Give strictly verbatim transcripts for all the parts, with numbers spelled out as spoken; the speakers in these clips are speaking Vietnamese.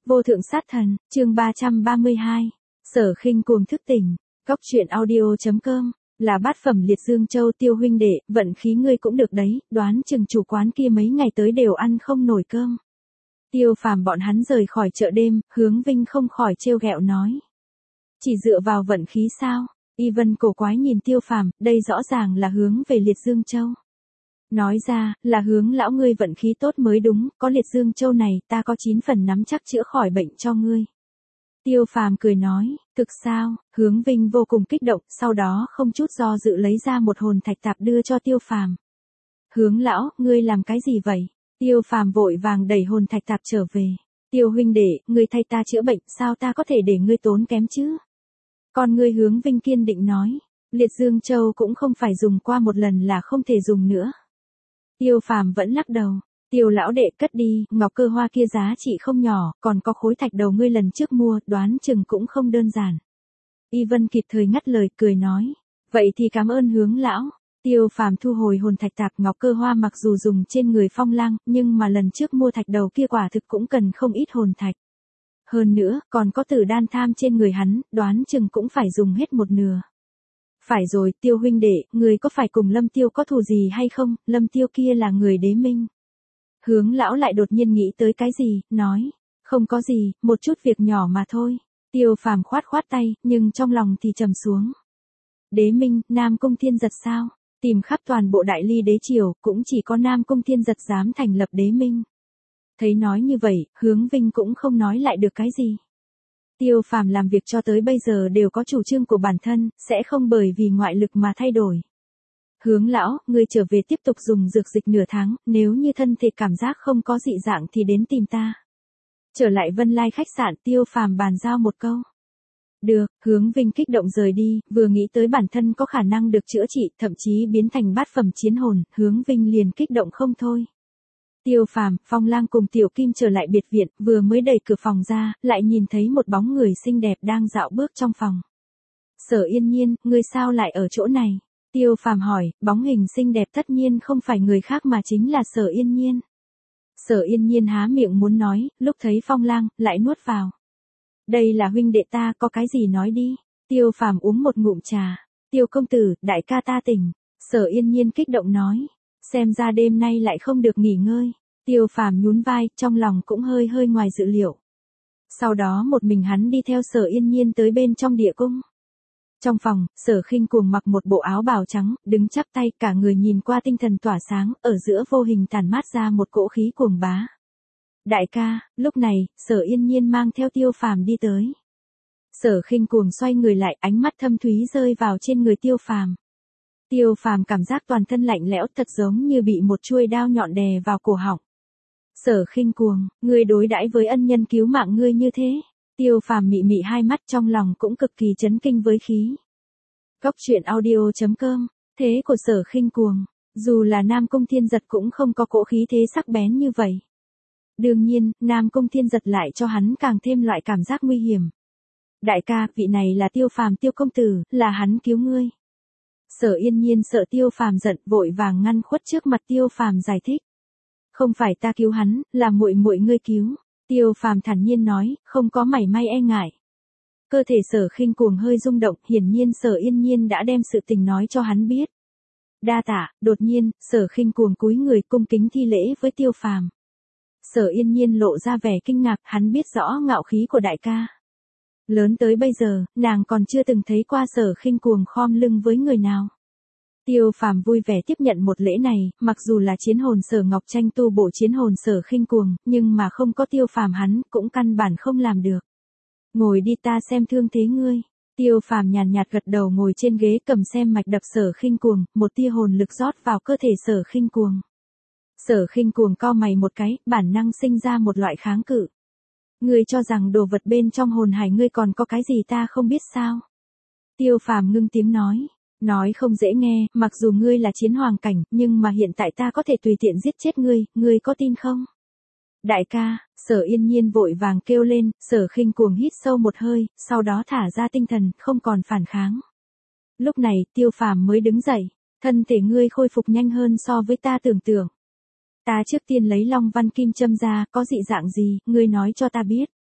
Vô thượng sát thần, chương ba trăm ba mươi hai. Sở Khinh cuồng thức tỉnh. Góc truyện audio chấm com. Là bát phẩm liệt dương châu Tiêu huynh đệ, vận khí ngươi cũng được đấy, đoán chừng chủ quán kia mấy ngày tới đều ăn không nổi cơm. Tiêu Phàm bọn hắn rời khỏi chợ đêm, Hướng Vinh không khỏi trêu ghẹo nói. Chỉ dựa vào vận khí sao? Y Vân cổ quái nhìn Tiêu Phàm, đây rõ ràng là hướng về liệt dương châu. Nói ra, là Hướng lão ngươi vận khí tốt mới đúng, có liệt dương châu này, ta có chín phần nắm chắc chữa khỏi bệnh cho ngươi. Tiêu Phàm cười nói, thực sao? Hướng Vinh vô cùng kích động, sau đó không chút do dự lấy ra một hồn thạch tạp đưa cho Tiêu Phàm. Hướng lão, ngươi làm cái gì vậy? Tiêu Phàm vội vàng đẩy hồn thạch tạp trở về. Tiêu huynh đệ, ngươi thay ta chữa bệnh, sao ta có thể để ngươi tốn kém chứ? Còn ngươi Hướng Vinh kiên định nói, liệt dương châu cũng không phải dùng qua một lần là không thể dùng nữa. Tiêu Phàm vẫn lắc đầu. Tiêu lão đệ cất đi, ngọc cơ hoa kia giá trị không nhỏ, còn có khối thạch đầu ngươi lần trước mua, đoán chừng cũng không đơn giản. Y Vân kịp thời ngắt lời, cười nói, vậy thì cảm ơn Hướng lão. Tiêu Phàm thu hồi hồn thạch tạp, ngọc cơ hoa mặc dù dùng trên người Phong Lang, nhưng mà lần trước mua thạch đầu kia quả thực cũng cần không ít hồn thạch. Hơn nữa, còn có tử đan tham trên người hắn, đoán chừng cũng phải dùng hết một nửa. Phải rồi, Tiêu huynh đệ, người có phải cùng Lâm Tiêu có thù gì hay không? Lâm Tiêu kia là người đế minh. Hướng lão lại đột nhiên nghĩ tới cái gì, nói, không có gì, một chút việc nhỏ mà thôi. Tiêu Phàm khoát khoát tay, nhưng trong lòng thì trầm xuống. Đế minh, Nam Cung Thiên Giật sao? Tìm khắp toàn bộ đại ly đế triều, cũng chỉ có Nam Cung Thiên Giật dám thành lập đế minh. Thấy nói như vậy, Hướng Vinh cũng không nói lại được cái gì. Tiêu Phàm làm việc cho tới bây giờ đều có chủ trương của bản thân, sẽ không bởi vì ngoại lực mà thay đổi. Hướng lão, ngươi trở về tiếp tục dùng dược dịch nửa tháng, nếu như thân thể cảm giác không có dị dạng thì đến tìm ta. Trở lại Vân Lai khách sạn, Tiêu Phàm bàn giao một câu. Được, Hướng Vinh kích động rời đi, vừa nghĩ tới bản thân có khả năng được chữa trị, thậm chí biến thành bát phẩm chiến hồn, Hướng Vinh liền kích động không thôi. Tiêu Phàm, Phong Lang cùng Tiểu Kim trở lại biệt viện, vừa mới đẩy cửa phòng ra, lại nhìn thấy một bóng người xinh đẹp đang dạo bước trong phòng. Sở Yên Nhiên, ngươi sao lại ở chỗ này? Tiêu Phàm hỏi, bóng hình xinh đẹp tất nhiên không phải người khác mà chính là Sở Yên Nhiên. Sở Yên Nhiên há miệng muốn nói, lúc thấy Phong Lang, lại nuốt vào. Đây là huynh đệ ta, có cái gì nói đi. Tiêu Phàm uống một ngụm trà. Tiêu công tử, đại ca ta tỉnh. Sở Yên Nhiên kích động nói. Xem ra đêm nay lại không được nghỉ ngơi. Tiêu Phàm nhún vai, trong lòng cũng hơi hơi ngoài dự liệu. Sau đó một mình hắn đi theo Sở Yên Nhiên tới bên trong địa cung. Trong phòng, Sở Khinh cuồng mặc một bộ áo bào trắng, đứng chắp tay, cả người nhìn qua tinh thần tỏa sáng, ở giữa vô hình tản mát ra một cỗ khí cuồng bá. Đại ca, lúc này, Sở Yên Nhiên mang theo Tiêu Phàm đi tới. Sở Khinh cuồng xoay người lại, ánh mắt thâm thúy rơi vào trên người Tiêu Phàm. Tiêu Phàm cảm giác toàn thân lạnh lẽo, thật giống như bị một chuôi đao nhọn đè vào cổ họng. Sở Khinh cuồng, ngươi đối đãi với ân nhân cứu mạng ngươi như thế. Tiêu Phàm mị mị hai mắt, trong lòng cũng cực kỳ chấn kinh với khí. Góc truyện audio chấm com. Thế của Sở Khinh cuồng, dù là Nam Cung Thiên Giật cũng không có cỗ khí thế sắc bén như vậy. Đương nhiên, Nam Cung Thiên Giật lại cho hắn càng thêm loại cảm giác nguy hiểm. Đại ca, vị này là Tiêu Phàm Tiêu công tử, là hắn cứu ngươi. Sở Yên Nhiên sợ Tiêu Phàm giận, vội vàng ngăn khuất trước mặt Tiêu Phàm giải thích. Không phải ta cứu hắn, là muội muội ngươi cứu. Tiêu Phàm thản nhiên nói, không có mảy may e ngại. Cơ thể Sở Khinh cuồng hơi rung động, hiển nhiên Sở Yên Nhiên đã đem sự tình nói cho hắn biết. Đa tạ, đột nhiên, Sở Khinh cuồng cúi người cung kính thi lễ với Tiêu Phàm. Sở Yên Nhiên lộ ra vẻ kinh ngạc, hắn biết rõ ngạo khí của đại ca. Lớn tới bây giờ, nàng còn chưa từng thấy qua Sở Khinh cuồng khom lưng với người nào. Tiêu Phàm vui vẻ tiếp nhận một lễ này, mặc dù là chiến hồn Sở Ngọc Tranh tu bổ chiến hồn Sở Khinh cuồng, nhưng mà không có Tiêu Phàm hắn, cũng căn bản không làm được. Ngồi đi, ta xem thương thế ngươi. Tiêu Phàm nhàn nhạt gật đầu, ngồi trên ghế cầm xem mạch đập Sở Khinh cuồng, một tia hồn lực rót vào cơ thể Sở Khinh cuồng. Sở Khinh cuồng cau mày một cái, bản năng sinh ra một loại kháng cự. Ngươi cho rằng đồ vật bên trong hồn hải ngươi còn có cái gì ta không biết sao? Tiêu Phàm ngưng tiếng nói. Nói không dễ nghe, mặc dù ngươi là chiến hoàng cảnh, nhưng mà hiện tại ta có thể tùy tiện giết chết ngươi, ngươi có tin không? Đại ca, Sở Yên Nhiên vội vàng kêu lên, Sở Khinh cuồng hít sâu một hơi, sau đó thả ra tinh thần, không còn phản kháng. Lúc này, Tiêu Phàm mới đứng dậy, thân thể ngươi khôi phục nhanh hơn so với ta tưởng tượng. Ta trước tiên lấy Long Văn Kim Châm ra, có dị dạng gì, ngươi nói cho ta biết.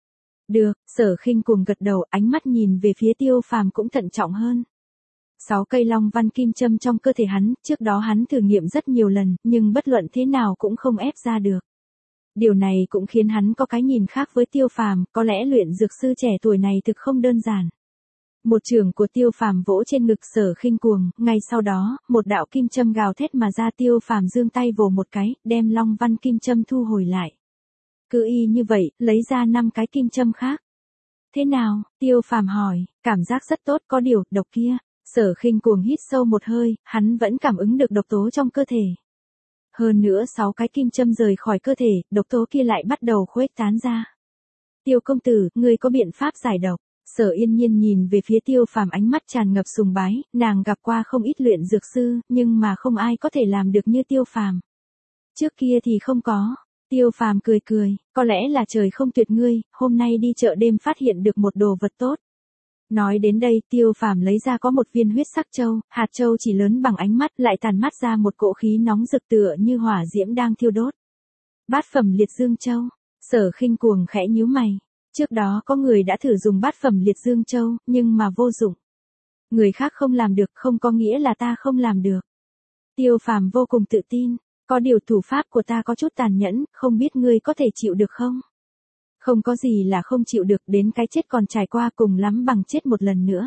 Được, Sở Khinh Cuồng gật đầu, ánh mắt nhìn về phía Tiêu Phàm cũng thận trọng hơn. Sáu cây long văn kim châm trong cơ thể hắn, trước đó hắn thử nghiệm rất nhiều lần, nhưng bất luận thế nào cũng không ép ra được. Điều này cũng khiến hắn có cái nhìn khác với Tiêu Phàm, có lẽ luyện dược sư trẻ tuổi này thực không đơn giản. Một chưởng của Tiêu Phàm vỗ trên ngực Sở Khinh Cuồng, ngay sau đó, một đạo kim châm gào thét mà ra, Tiêu Phàm giương tay vồ một cái, đem long văn kim châm thu hồi lại. Cứ y như vậy, lấy ra năm cái kim châm khác. Thế nào? Tiêu Phàm hỏi, cảm giác rất tốt, có điều, độc kia. Sở Khinh Cuồng hít sâu một hơi, hắn vẫn cảm ứng được độc tố trong cơ thể. Hơn nữa sáu cái kim châm rời khỏi cơ thể, độc tố kia lại bắt đầu khuếch tán ra. Tiêu công tử, ngươi có biện pháp giải độc? Sở Yên Nhiên nhìn về phía Tiêu Phàm, ánh mắt tràn ngập sùng bái, nàng gặp qua không ít luyện dược sư, nhưng mà không ai có thể làm được như Tiêu Phàm. Trước kia thì không có. Tiêu Phàm cười cười, có lẽ là trời không tuyệt ngươi, hôm nay đi chợ đêm phát hiện được một đồ vật tốt. Nói đến đây, Tiêu Phàm lấy ra có một viên huyết sắc châu, hạt châu chỉ lớn bằng ánh mắt, lại tàn mắt ra một cỗ khí nóng rực tựa như hỏa diễm đang thiêu đốt. Bát phẩm liệt dương châu. Sở Khinh Cuồng khẽ nhíu mày. Trước đó có người đã thử dùng bát phẩm liệt dương châu, nhưng mà vô dụng. Người khác không làm được không có nghĩa là ta không làm được. Tiêu Phàm vô cùng tự tin, có điều thủ pháp của ta có chút tàn nhẫn, không biết ngươi có thể chịu được không? Không có gì là không chịu được, đến cái chết còn trải qua, cùng lắm bằng chết một lần nữa.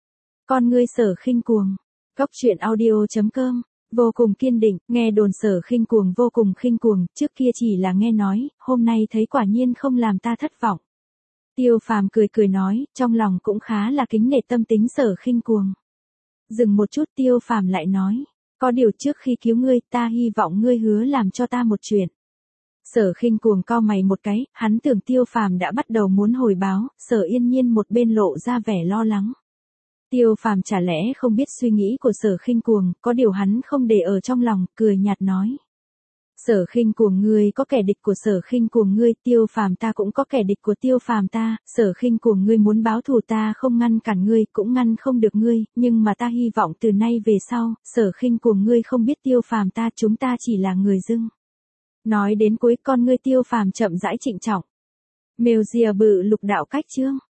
Con ngươi Sở Khinh Cuồng. Góc truyện audio chấm com. Vô cùng kiên định, nghe đồn Sở Khinh Cuồng vô cùng khinh cuồng, trước kia chỉ là nghe nói, hôm nay thấy quả nhiên không làm ta thất vọng. Tiêu Phàm cười cười nói, trong lòng cũng khá là kính nể tâm tính Sở Khinh Cuồng. Dừng một chút, Tiêu Phàm lại nói, có điều trước khi cứu ngươi, ta hy vọng ngươi hứa làm cho ta một chuyện. Sở Khinh Cuồng cau mày một cái, hắn tưởng Tiêu Phàm đã bắt đầu muốn hồi báo, Sở Yên Nhiên một bên lộ ra vẻ lo lắng. Tiêu Phàm chả lẽ không biết suy nghĩ của Sở Khinh Cuồng, có điều hắn không để ở trong lòng, cười nhạt nói. Sở Khinh Cuồng, ngươi có kẻ địch của Sở Khinh Cuồng ngươi, Tiêu Phàm ta cũng có kẻ địch của Tiêu Phàm ta, Sở Khinh Cuồng ngươi muốn báo thù ta không ngăn cản ngươi, cũng ngăn không được ngươi, nhưng mà ta hy vọng từ nay về sau, Sở Khinh Cuồng ngươi không biết Tiêu Phàm ta, chúng ta chỉ là người dưng. Nói đến cuối, con ngươi Tiêu Phàm chậm rãi trịnh trọng. Mèo rìa bự lục đạo cách chương.